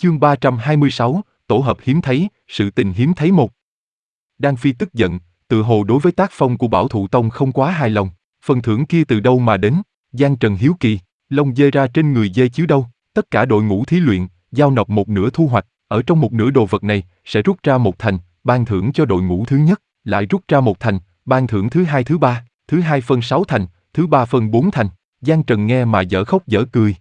Chương 326, tổ hợp hiếm thấy, sự tình hiếm thấy một. Đan Phi tức giận, tự hồ đối với tác phong của Bảo Thụ Tông không quá hài lòng. Phần thưởng kia từ đâu mà đến? Giang Trần hiếu kỳ, lông dê ra trên người dê chứ đâu. Tất cả đội ngũ thí luyện, giao nộp một nửa thu hoạch, ở trong một nửa đồ vật này, sẽ rút ra một thành, ban thưởng cho đội ngũ thứ nhất, lại rút ra một thành, ban thưởng thứ hai thứ ba, thứ hai phân 6 thành, thứ ba phân 4 thành. Giang Trần nghe mà dở khóc dở cười.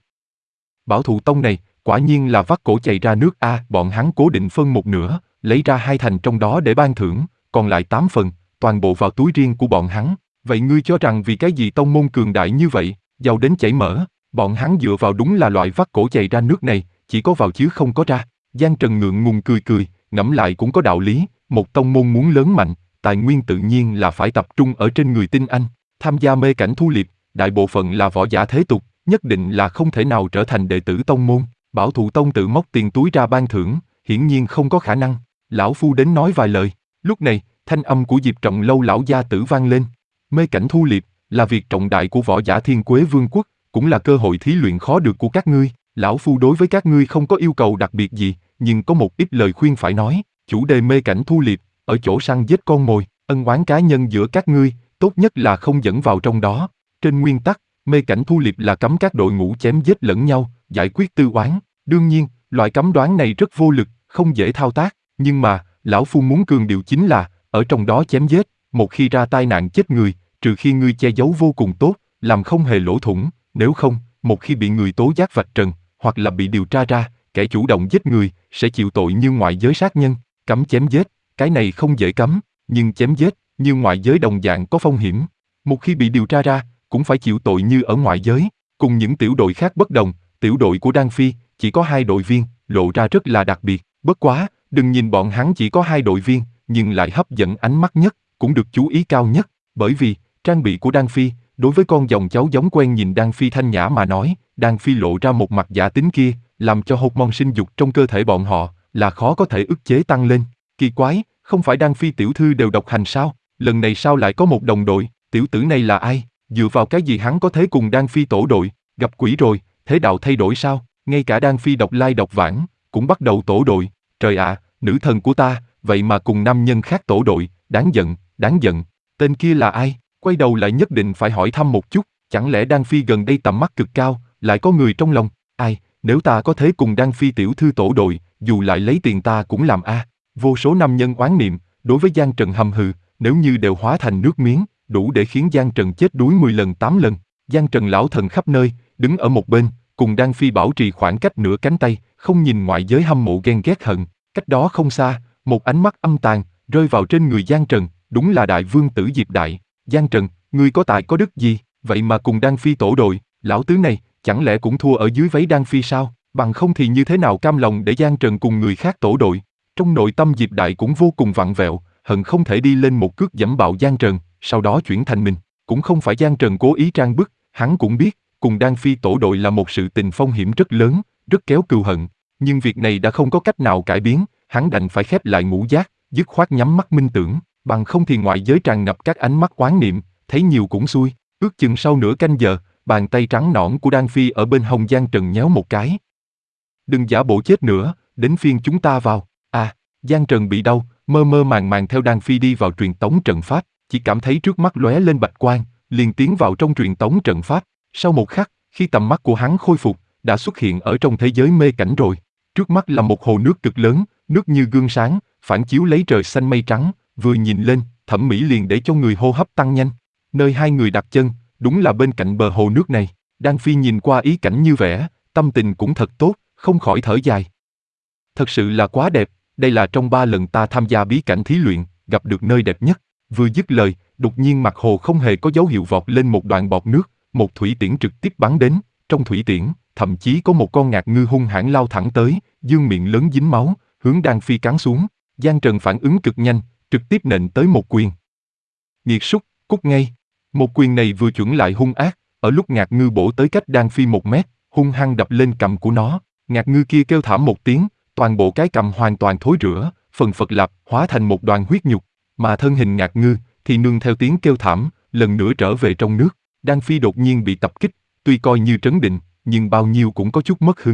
Bảo Thụ Tông này, quả nhiên là vắt cổ chạy ra nước a, bọn hắn cố định phân một nửa, lấy ra 2 thành trong đó để ban thưởng, còn lại 8 phần, toàn bộ vào túi riêng của bọn hắn. Vậy ngươi cho rằng vì cái gì tông môn cường đại như vậy, giàu đến chảy mỡ, bọn hắn dựa vào đúng là loại vắt cổ chạy ra nước này, chỉ có vào chứ không có ra. Giang Trần ngượng ngùng cười cười, ngẫm lại cũng có đạo lý, một tông môn muốn lớn mạnh, tài nguyên tự nhiên là phải tập trung ở trên người tinh anh. Tham gia mê cảnh thu liệp, đại bộ phận là võ giả thế tục, nhất định là không thể nào trở thành đệ tử tông môn. Bảo Thụ Tông tự móc tiền túi ra ban thưởng, hiển nhiên không có khả năng. Lão phu đến nói vài lời. Lúc này, thanh âm của Diệp Trọng Lâu lão gia tử vang lên. Mê cảnh thu liệp là việc trọng đại của võ giả Thiên Quế Vương quốc, cũng là cơ hội thí luyện khó được của các ngươi. Lão phu đối với các ngươi không có yêu cầu đặc biệt gì, nhưng có một ít lời khuyên phải nói. Chủ đề mê cảnh thu liệp ở chỗ săn giết con mồi, ân oán cá nhân giữa các ngươi, tốt nhất là không dẫn vào trong đó. Trên nguyên tắc, mê cảnh thu liệp là cấm các đội ngũ chém giết lẫn nhau, giải quyết tư oán. Đương nhiên, loại cấm đoán này rất vô lực, không dễ thao tác, nhưng mà, lão phu muốn cường điệu chính là, ở trong đó chém giết, một khi ra tai nạn chết người, trừ khi ngươi che giấu vô cùng tốt, làm không hề lỗ thủng, nếu không, một khi bị người tố giác vạch trần, hoặc là bị điều tra ra, kẻ chủ động giết người, sẽ chịu tội như ngoại giới sát nhân. Cấm chém giết, cái này không dễ cấm, nhưng chém giết, như ngoại giới đồng dạng có phong hiểm. Một khi bị điều tra ra, cũng phải chịu tội như ở ngoại giới. Cùng những tiểu đội khác bất đồng, tiểu đội của Đan Phi chỉ có 2 đội viên, lộ ra rất là đặc biệt. Bất quá, đừng nhìn bọn hắn chỉ có 2 đội viên, nhưng lại hấp dẫn ánh mắt nhất, cũng được chú ý cao nhất, bởi vì trang bị của Đan Phi, đối với con dòng cháu giống quen nhìn Đan Phi thanh nhã mà nói, Đan Phi lộ ra một mặt giả tính kia, làm cho hormone sinh dục trong cơ thể bọn họ là khó có thể ức chế tăng lên. Kỳ quái, không phải Đan Phi tiểu thư đều độc hành sao? Lần này sao lại có một đồng đội? Tiểu tử này là ai? Dựa vào cái gì hắn có thể cùng Đan Phi tổ đội? Gặp quỷ rồi, thế đạo thay đổi sao? Ngay cả Đan Phi độc lai độc vãng cũng bắt đầu tổ đội. Trời ạ, nữ thần của ta, vậy mà cùng nam nhân khác tổ đội, đáng giận, đáng giận. Tên kia là ai? Quay đầu lại nhất định phải hỏi thăm một chút, chẳng lẽ Đan Phi gần đây tầm mắt cực cao, lại có người trong lòng? Ai, nếu ta có thể cùng Đan Phi tiểu thư tổ đội, dù lại lấy tiền ta cũng làm a. Vô số nam nhân oán niệm, đối với Giang Trần hầm hừ, nếu như đều hóa thành nước miếng, đủ để khiến Giang Trần chết đuối 10 lần 8 lần. Giang Trần lão thần khắp nơi, đứng ở một bên, cùng Đan Phi bảo trì khoảng cách nửa cánh tay, không nhìn ngoại giới hâm mộ ghen ghét hận. Cách đó không xa, một ánh mắt âm tàn, rơi vào trên người Giang Trần, đúng là đại vương tử Diệp Đại. Giang Trần, ngươi có tài có đức gì, vậy mà cùng Đan Phi tổ đội, lão tứ này, chẳng lẽ cũng thua ở dưới váy Đan Phi sao? Bằng không thì như thế nào cam lòng để Giang Trần cùng người khác tổ đội? Trong nội tâm Diệp Đại cũng vô cùng vặn vẹo, hận không thể đi lên một cước giẫm bạo Giang Trần, sau đó chuyển thành mình. Cũng không phải Giang Trần cố ý trang bức, hắn cũng biết, cùng Đan Phi tổ đội là một sự tình phong hiểm rất lớn, rất kéo cừu hận. Nhưng việc này đã không có cách nào cải biến, hắn đành phải khép lại ngũ giác, dứt khoát nhắm mắt minh tưởng, bằng không thì ngoại giới tràn ngập các ánh mắt oán niệm, thấy nhiều cũng xui. Ước chừng sau nửa canh giờ, bàn tay trắng nõn của Đan Phi ở bên hông Giang Trần nhéo một cái. Đừng giả bộ chết nữa, đến phiên chúng ta vào. À, Giang Trần bị đau, mơ mơ màng màng theo Đan Phi đi vào truyền tống trận pháp, chỉ cảm thấy trước mắt lóe lên bạch quang, liền tiến vào trong truyền tống trận pháp. Sau một khắc, khi tầm mắt của hắn khôi phục, đã xuất hiện ở trong thế giới mê cảnh rồi. Trước mắt là một hồ nước cực lớn, nước như gương sáng, phản chiếu lấy trời xanh mây trắng, vừa nhìn lên, thẩm mỹ liền để cho người hô hấp tăng nhanh. Nơi hai người đặt chân, đúng là bên cạnh bờ hồ nước này. Đan Phi nhìn qua ý cảnh như vẽ, tâm tình cũng thật tốt, không khỏi thở dài. Thật sự là quá đẹp, đây là trong 3 lần ta tham gia bí cảnh thí luyện, gặp được nơi đẹp nhất. Vừa dứt lời, đột nhiên mặt hồ không hề có dấu hiệu vọt lên một đoạn bọt nước, một thủy tiễn trực tiếp bắn đến. Trong thủy tiễn, thậm chí có một con ngạc ngư hung hãn lao thẳng tới, dương miệng lớn dính máu, hướng Đan Phi cắn xuống. Giang Trần phản ứng cực nhanh, trực tiếp nện tới một quyền. Nghiệt súc, cút ngay. Một quyền này vừa chuẩn lại hung ác, ở lúc ngạc ngư bổ tới cách Đan Phi 1 mét, hung hăng đập lên cằm của nó. Ngạc ngư kia kêu thảm một tiếng, toàn bộ cái cằm hoàn toàn thối rữa, phần phật lạp, hóa thành một đoàn huyết nhục, mà thân hình ngạc ngư thì nương theo tiếng kêu thảm, lần nữa trở về trong nước. Đan Phi đột nhiên bị tập kích, tuy coi như trấn định, nhưng bao nhiêu cũng có chút mất hứng.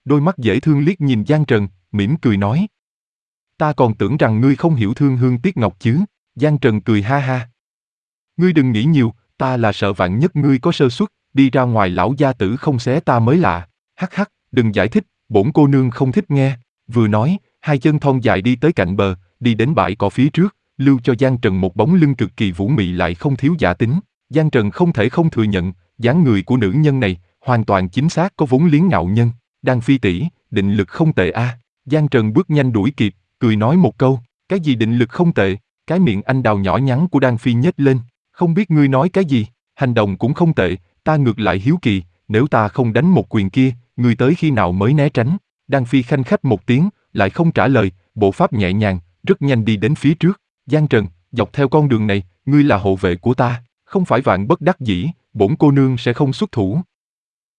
đôi mắt dễ thương liếc nhìn Giang Trần, mỉm cười nói. Ta còn tưởng rằng ngươi không hiểu thương Hương Tiếc Ngọc chứ. Giang Trần cười ha ha. Ngươi đừng nghĩ nhiều, ta là sợ vạn nhất ngươi có sơ suất, đi ra ngoài lão gia tử không xé ta mới lạ. Hắc hắc, đừng giải thích, bổn cô nương không thích nghe. Vừa nói, hai chân thon dài đi tới cạnh bờ, đi đến bãi cỏ phía trước, lưu cho Giang Trần một bóng lưng cực kỳ vũ mị lại không thiếu giả tính. Giang Trần không thể không thừa nhận, dáng người của nữ nhân này hoàn toàn chính xác có vốn liếng ngạo nhân. Đan Phi tỷ, định lực không tệ a. Giang Trần bước nhanh đuổi kịp, cười nói một câu, cái gì định lực không tệ? Cái miệng anh đào nhỏ nhắn của Đan Phi nhếch lên, không biết ngươi nói cái gì, hành động cũng không tệ, ta ngược lại hiếu kỳ, nếu ta không đánh một quyền kia, ngươi tới khi nào mới né tránh? Đan Phi khanh khách một tiếng, lại không trả lời, bộ pháp nhẹ nhàng, rất nhanh đi đến phía trước. Giang Trần, dọc theo con đường này, ngươi là hộ vệ của ta, không phải vạn bất đắc dĩ, bổn cô nương sẽ không xuất thủ.